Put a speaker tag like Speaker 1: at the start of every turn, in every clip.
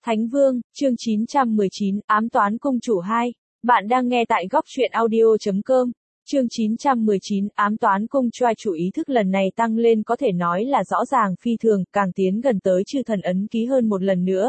Speaker 1: Thánh Vương, chương 919, Ám toán cung chủ 2. Bạn đang nghe tại góc truyện audio.com. Chương 919, Ám toán cung trai chủ ý thức lần này tăng lên có thể nói là rõ ràng phi thường, càng tiến gần tới chư thần ấn ký hơn một lần nữa.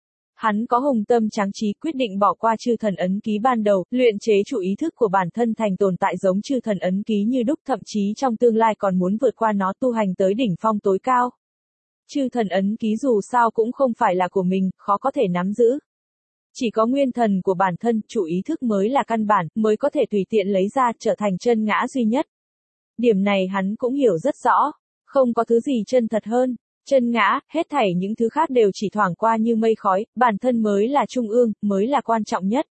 Speaker 1: Hắn có hùng tâm tráng trí quyết định bỏ qua chư thần ấn ký ban đầu, luyện chế chủ ý thức của bản thân thành tồn tại giống chư thần ấn ký như đúc, thậm chí trong tương lai còn muốn vượt qua nó tu hành tới đỉnh phong tối cao. Chư thần ấn ký dù sao cũng không phải là của mình, khó có thể nắm giữ. Chỉ có nguyên thần của bản thân, chủ ý thức mới là căn bản, mới có thể tùy tiện lấy ra, trở thành chân ngã duy nhất. Điểm này hắn cũng hiểu rất rõ. Không có thứ gì chân thật hơn. Chân ngã, hết thảy những thứ khác đều chỉ thoảng qua như mây khói, bản thân mới là trung ương, mới là quan trọng nhất.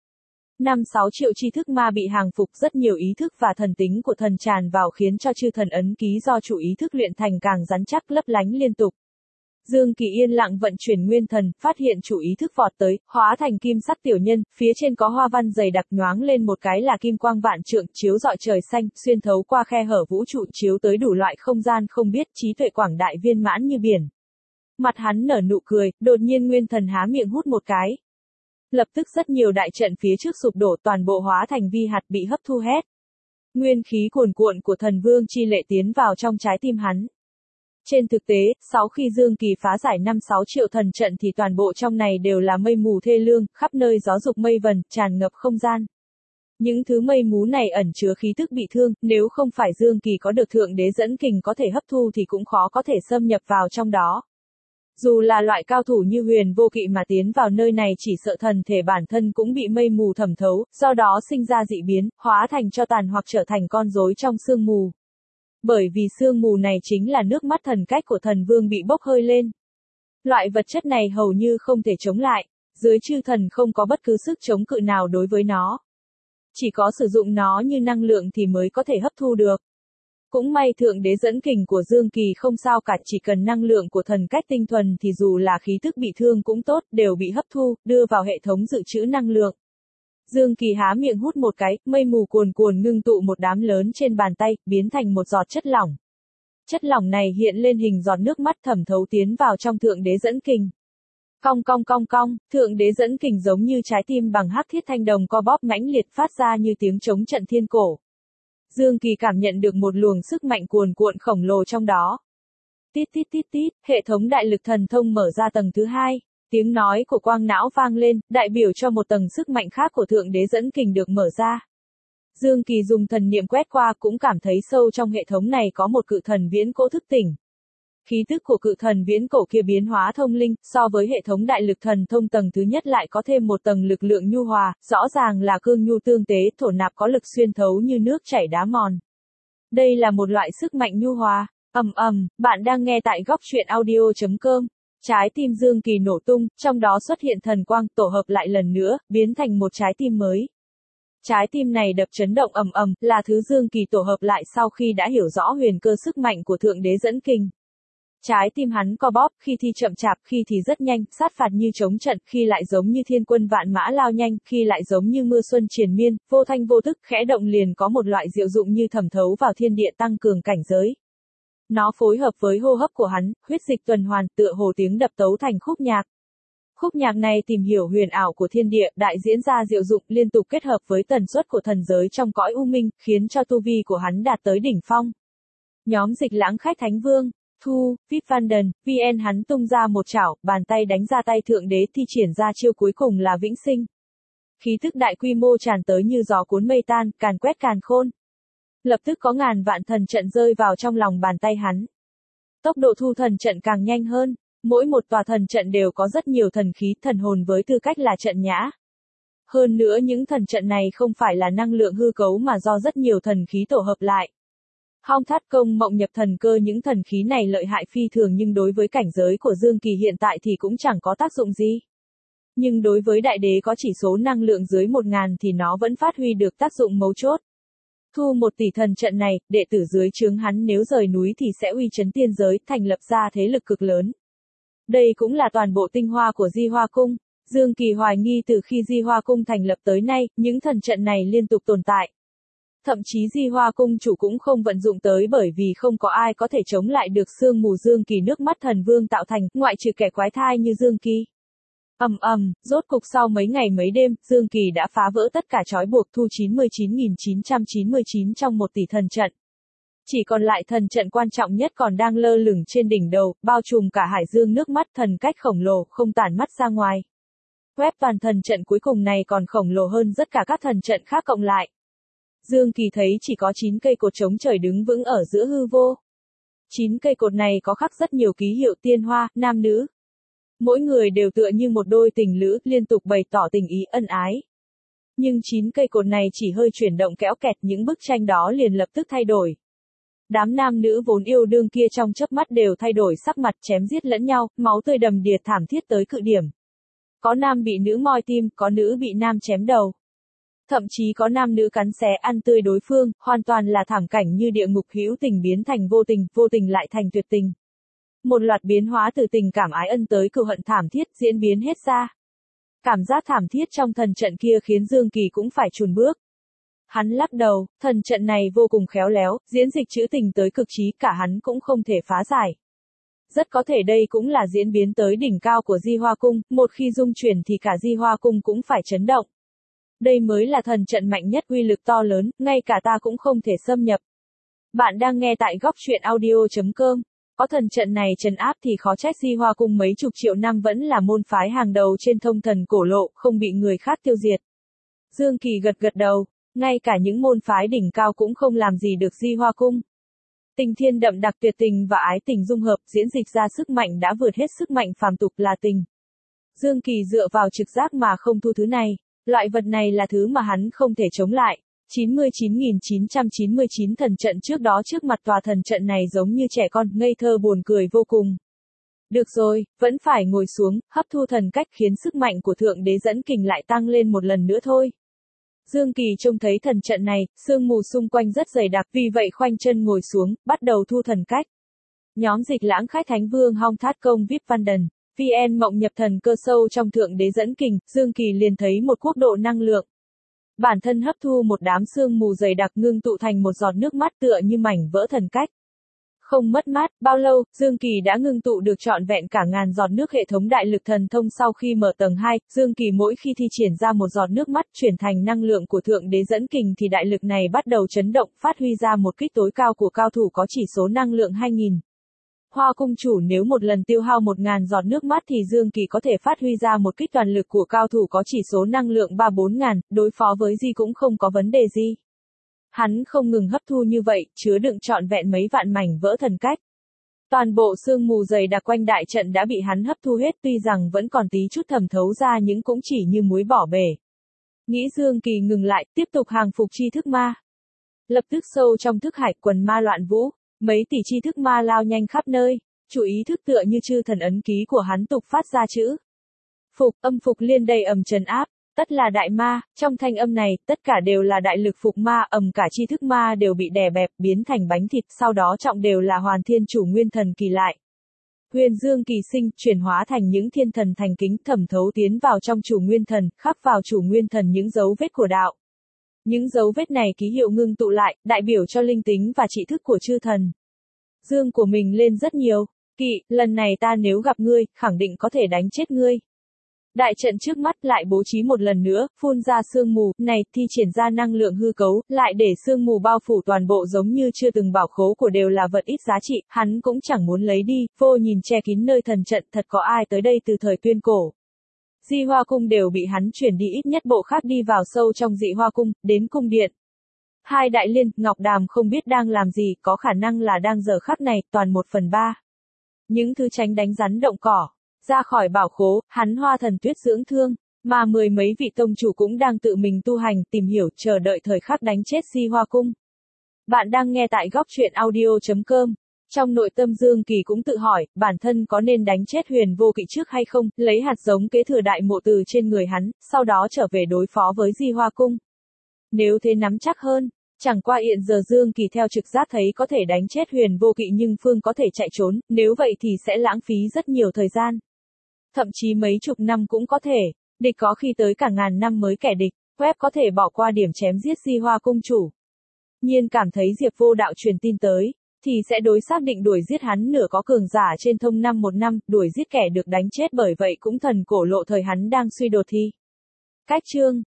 Speaker 1: 5-6 triệu tri thức ma bị hàng phục, rất nhiều ý thức và thần tính của thần tràn vào khiến cho chư thần ấn ký do chủ ý thức luyện thành càng rắn chắc, lấp lánh liên tục. Dương Kỳ yên lặng vận chuyển nguyên thần, phát hiện chủ ý thức vọt tới, hóa thành kim sắc tiểu nhân, phía trên có hoa văn dày đặc, nhoáng lên một cái là kim quang vạn trượng, chiếu rọi trời xanh, xuyên thấu qua khe hở vũ trụ, chiếu tới đủ loại không gian không biết, trí tuệ quảng đại viên mãn như biển. Mặt hắn nở nụ cười, đột nhiên nguyên thần há miệng hút một cái. Lập tức rất nhiều đại trận phía trước sụp đổ, toàn bộ hóa thành vi hạt bị hấp thu hết. Nguyên khí cuồn cuộn của thần vương chi lệ tiến vào trong trái tim hắn. Trên thực tế, sau khi Dương Kỳ phá giải 5-6 triệu thần trận thì toàn bộ trong này đều là mây mù thê lương, khắp nơi gió dục mây vần, tràn ngập không gian. Những thứ mây mù này ẩn chứa khí tức bị thương, nếu không phải Dương Kỳ có được thượng đế dẫn kình có thể hấp thu thì cũng khó có thể xâm nhập vào trong đó. Dù là loại cao thủ như Huyền Vô Kỵ mà tiến vào nơi này chỉ sợ thần thể bản thân cũng bị mây mù thẩm thấu, do đó sinh ra dị biến, hóa thành tro tàn hoặc trở thành con rối trong sương mù. Bởi vì sương mù này chính là nước mắt thần cách của thần vương bị bốc hơi lên. Loại vật chất này hầu như không thể chống lại, dưới chư thần không có bất cứ sức chống cự nào đối với nó. Chỉ có sử dụng nó như năng lượng thì mới có thể hấp thu được. Cũng may thượng đế dẫn kình của Dương Kỳ không sao cả, chỉ cần năng lượng của thần cách tinh thuần thì dù là khí tức bị thương cũng tốt, đều bị hấp thu, đưa vào hệ thống dự trữ năng lượng. Dương Kỳ há miệng hút một cái, mây mù cuồn cuồn ngưng tụ một đám lớn trên bàn tay, biến thành một giọt chất lỏng. Chất lỏng này hiện lên hình giọt nước mắt thẩm thấu tiến vào trong thượng đế dẫn kình. Cong cong cong cong, thượng đế dẫn kình giống như trái tim bằng hắc thiết thanh đồng co bóp mãnh liệt phát ra như tiếng trống trận thiên cổ. Dương Kỳ cảm nhận được một luồng sức mạnh cuồn cuộn khổng lồ trong đó. Tít tít tít tít, hệ thống đại lực thần thông mở ra tầng thứ 2. Tiếng nói của quang não vang lên, đại biểu cho một tầng sức mạnh khác của thượng đế dẫn kình được mở ra. Dương Kỳ dùng thần niệm quét qua cũng cảm thấy sâu trong hệ thống này có một cự thần viễn cổ thức tỉnh. Khí tức của cự thần viễn cổ kia biến hóa thông linh, so với hệ thống đại lực thần thông tầng thứ nhất lại có thêm một tầng lực lượng nhu hòa, rõ ràng là cương nhu tương tế, thổ nạp có lực xuyên thấu như nước chảy đá mòn. Đây là một loại sức mạnh nhu hòa. Bạn đang nghe tại góc truyện audio.com. Trái tim Dương Kỳ nổ tung, trong đó xuất hiện thần quang, tổ hợp lại lần nữa, biến thành một trái tim mới. Trái tim này đập chấn động là thứ Dương Kỳ tổ hợp lại sau khi đã hiểu rõ huyền cơ sức mạnh của thượng đế dẫn kình. Trái tim hắn co bóp, khi thì chậm chạp, khi thì rất nhanh, sát phạt như chống trận, khi lại giống như thiên quân vạn mã lao nhanh, khi lại giống như mưa xuân triền miên, vô thanh vô tức, khẽ động liền có một loại diệu dụng như thẩm thấu vào thiên địa tăng cường cảnh giới. Nó phối hợp với hô hấp của hắn, huyết dịch tuần hoàn, tựa hồ tiếng đập tấu thành khúc nhạc. Khúc nhạc này tìm hiểu huyền ảo của thiên địa, đại diễn ra diệu dụng liên tục kết hợp với tần suất của thần giới trong cõi u minh, khiến cho tu vi của hắn đạt tới đỉnh phong. Nhóm Dịch Lãng khách Thánh Vương, Thu, Vip Vanden, VN hắn tung ra một chảo, bàn tay đánh ra tay thượng đế thi triển ra chiêu cuối cùng là vĩnh sinh. Khí tức đại quy mô tràn tới như gió cuốn mây tan, càn quét càn khôn. Lập tức có ngàn vạn thần trận rơi vào trong lòng bàn tay hắn. Tốc độ thu thần trận càng nhanh hơn, mỗi một tòa thần trận đều có rất nhiều thần khí, thần hồn với tư cách là trận nhã. Hơn nữa những thần trận này không phải là năng lượng hư cấu mà do rất nhiều thần khí tổ hợp lại. Hong Thát Công Mộng Nhập Thần Cơ, những thần khí này lợi hại phi thường nhưng đối với cảnh giới của Dương Kỳ hiện tại thì cũng chẳng có tác dụng gì. Nhưng đối với đại đế có chỉ số năng lượng dưới 1000 thì nó vẫn phát huy được tác dụng mấu chốt. Thu 1 tỷ thần trận này, đệ tử dưới trướng hắn nếu rời núi thì sẽ uy chấn tiên giới, thành lập ra thế lực cực lớn. Đây cũng là toàn bộ tinh hoa của Di Hoa Cung. Dương Kỳ hoài nghi từ khi Di Hoa Cung thành lập tới nay, những thần trận này liên tục tồn tại. Thậm chí Di Hoa Cung chủ cũng không vận dụng tới bởi vì không có ai có thể chống lại được sương mù Dương Kỳ nước mắt thần vương tạo thành, ngoại trừ kẻ quái thai như Dương Kỳ. Rốt cục sau mấy ngày mấy đêm, Dương Kỳ đã phá vỡ tất cả trói buộc thu 99.999 trong 1 tỷ thần trận. Chỉ còn lại thần trận quan trọng nhất còn đang lơ lửng trên đỉnh đầu, bao trùm cả hải dương nước mắt thần cách khổng lồ, không tản mắt ra ngoài. Web toàn thần trận cuối cùng này còn khổng lồ hơn tất cả các thần trận khác cộng lại. Dương Kỳ thấy chỉ có 9 cây cột chống trời đứng vững ở giữa hư vô. 9 cây cột này có khắc rất nhiều ký hiệu tiên hoa, nam nữ. Mỗi người đều tựa như một đôi tình lữ, liên tục bày tỏ tình ý ân ái. Nhưng 9 cây cột này chỉ hơi chuyển động kéo kẹt, những bức tranh đó liền lập tức thay đổi. Đám nam nữ vốn yêu đương kia trong chớp mắt đều thay đổi sắc mặt, chém giết lẫn nhau, máu tươi đầm đìa thảm thiết tới cự điểm. Có nam bị nữ moi tim, có nữ bị nam chém đầu. Thậm chí có nam nữ cắn xé ăn tươi đối phương, hoàn toàn là thảm cảnh như địa ngục, hữu tình biến thành vô tình lại thành tuyệt tình. Một loạt biến hóa từ tình cảm ái ân tới cừu hận thảm thiết diễn biến hết ra. Cảm giác thảm thiết trong thần trận kia khiến Dương Kỳ cũng phải chùn bước. Hắn lắc đầu, thần trận này vô cùng khéo léo, diễn dịch trữ tình tới cực trí, cả hắn cũng không thể phá giải. Rất có thể đây cũng là diễn biến tới đỉnh cao của Di Hoa Cung, một khi dung chuyển thì cả Di Hoa Cung cũng phải chấn động. Đây mới là thần trận mạnh nhất, uy lực to lớn, ngay cả ta cũng không thể xâm nhập. Bạn đang nghe tại góc truyện audio.com. Có thần trận này trấn áp thì khó trách Di Hoa Cung mấy chục triệu năm vẫn là môn phái hàng đầu trên thông thần cổ lộ, không bị người khác tiêu diệt. Dương Kỳ gật đầu, ngay cả những môn phái đỉnh cao cũng không làm gì được Di Hoa Cung. Tình thiên đậm đặc, tuyệt tình và ái tình dung hợp, diễn dịch ra sức mạnh đã vượt hết sức mạnh phàm tục là tình. Dương Kỳ dựa vào trực giác mà không thu thứ này, loại vật này là thứ mà hắn không thể chống lại. 99.999 thần trận trước đó trước mặt tòa thần trận này giống như trẻ con, ngây thơ buồn cười vô cùng. Được rồi, vẫn phải ngồi xuống, hấp thu thần cách khiến sức mạnh của Thượng Đế dẫn kình lại tăng lên một lần nữa thôi. Dương Kỳ trông thấy thần trận này, sương mù xung quanh rất dày đặc, vì vậy khoanh chân ngồi xuống, bắt đầu thu thần cách. Nhóm Dịch Lãng Khách Thánh Vương Hong Thát Công VIP Văn Đần, VN Mộng nhập thần cơ sâu trong Thượng Đế dẫn kình, Dương Kỳ liền thấy một quốc độ năng lượng. Bản thân hấp thu một đám sương mù dày đặc ngưng tụ thành một giọt nước mắt tựa như mảnh vỡ thần cách. Không mất mát, bao lâu, Dương Kỳ đã ngưng tụ được trọn vẹn cả ngàn giọt nước hệ thống đại lực thần thông. Sau khi mở tầng 2, Dương Kỳ mỗi khi thi triển ra một giọt nước mắt chuyển thành năng lượng của Thượng Đế dẫn kình thì đại lực này bắt đầu chấn động, phát huy ra một kích tối cao của cao thủ có chỉ số năng lượng 2000. Hoa cung chủ nếu một lần tiêu hao 1000 giọt nước mắt thì Dương Kỳ có thể phát huy ra một kích toàn lực của cao thủ có chỉ số năng lượng 3-4 ngàn, đối phó với Di cũng không có vấn đề gì. Hắn không ngừng hấp thu như vậy, chứa đựng trọn vẹn mấy vạn mảnh vỡ thần cách. Toàn bộ sương mù dày đặc quanh đại trận đã bị hắn hấp thu hết, tuy rằng vẫn còn tí chút thẩm thấu ra nhưng cũng chỉ như muối bỏ bể. Nghĩ Dương Kỳ ngừng lại, tiếp tục hàng phục chi thức ma. Lập tức sâu trong thức hải quần ma loạn vũ, mấy tỷ chi thức ma lao nhanh khắp nơi, chủ ý thức tựa như chư thần ấn ký của hắn tục phát ra chữ. Phục, âm phục liên đầy ầm trấn áp. Tất là đại ma, trong thanh âm này, tất cả đều là đại lực phục ma, cả chi thức ma đều bị đè bẹp, biến thành bánh thịt, sau đó trọng đều là hoàn thiên chủ nguyên thần kỳ lại. Huyền dương kỳ sinh, chuyển hóa thành những thiên thần thành kính, thẩm thấu tiến vào trong chủ nguyên thần, khắc vào chủ nguyên thần những dấu vết của đạo. Những dấu vết này ký hiệu ngưng tụ lại, đại biểu cho linh tính và trị thức của chư thần. Dương của mình lên rất nhiều, Kỵ, lần này ta nếu gặp ngươi, khẳng định có thể đánh chết ngươi. Đại trận trước mắt lại bố trí một lần nữa, phun ra sương mù, này, thi triển ra năng lượng hư cấu, lại để sương mù bao phủ toàn bộ giống như chưa từng bảo khố của đều là vật ít giá trị, hắn cũng chẳng muốn lấy đi, vô nhìn che kín nơi thần trận, thật có ai tới đây từ thời tuyên cổ. Di Hoa Cung đều bị hắn chuyển đi, ít nhất bộ khác đi vào sâu trong Dị Hoa Cung, đến cung điện. Hai đại liên, Ngọc Đàm không biết đang làm gì, có khả năng là đang giờ khắc này, toàn 1/3. Những thứ tránh đánh rắn động cỏ. Ra khỏi bảo khố, hắn Hoa Thần Tuyết dưỡng thương, mà 10 mấy vị tông chủ cũng đang tự mình tu hành, tìm hiểu, chờ đợi thời khắc đánh chết Di Hoa Cung. Bạn đang nghe tại góc truyện audio.com. Trong nội tâm Dương Kỳ cũng tự hỏi, bản thân có nên đánh chết Huyền Vô Kỵ trước hay không, lấy hạt giống kế thừa đại mộ từ trên người hắn, sau đó trở về đối phó với Di Hoa Cung. Nếu thế nắm chắc hơn. Chẳng qua hiện giờ Dương Kỳ theo trực giác thấy có thể đánh chết Huyền Vô Kỵ nhưng Phương có thể chạy trốn, nếu vậy thì sẽ lãng phí rất nhiều thời gian. Thậm chí mấy chục năm cũng có thể, địch có khi tới cả ngàn năm mới kẻ địch, web có thể bỏ qua điểm chém giết Di Hoa Cung chủ. Nhiên cảm thấy Diệp Vô Đạo truyền tin tới, thì sẽ đối xác định đuổi giết hắn nửa có cường giả trên thông năm một năm, đuổi giết kẻ được đánh chết bởi vậy cũng thần cổ lộ thời hắn đang suy đột thi. Cách chương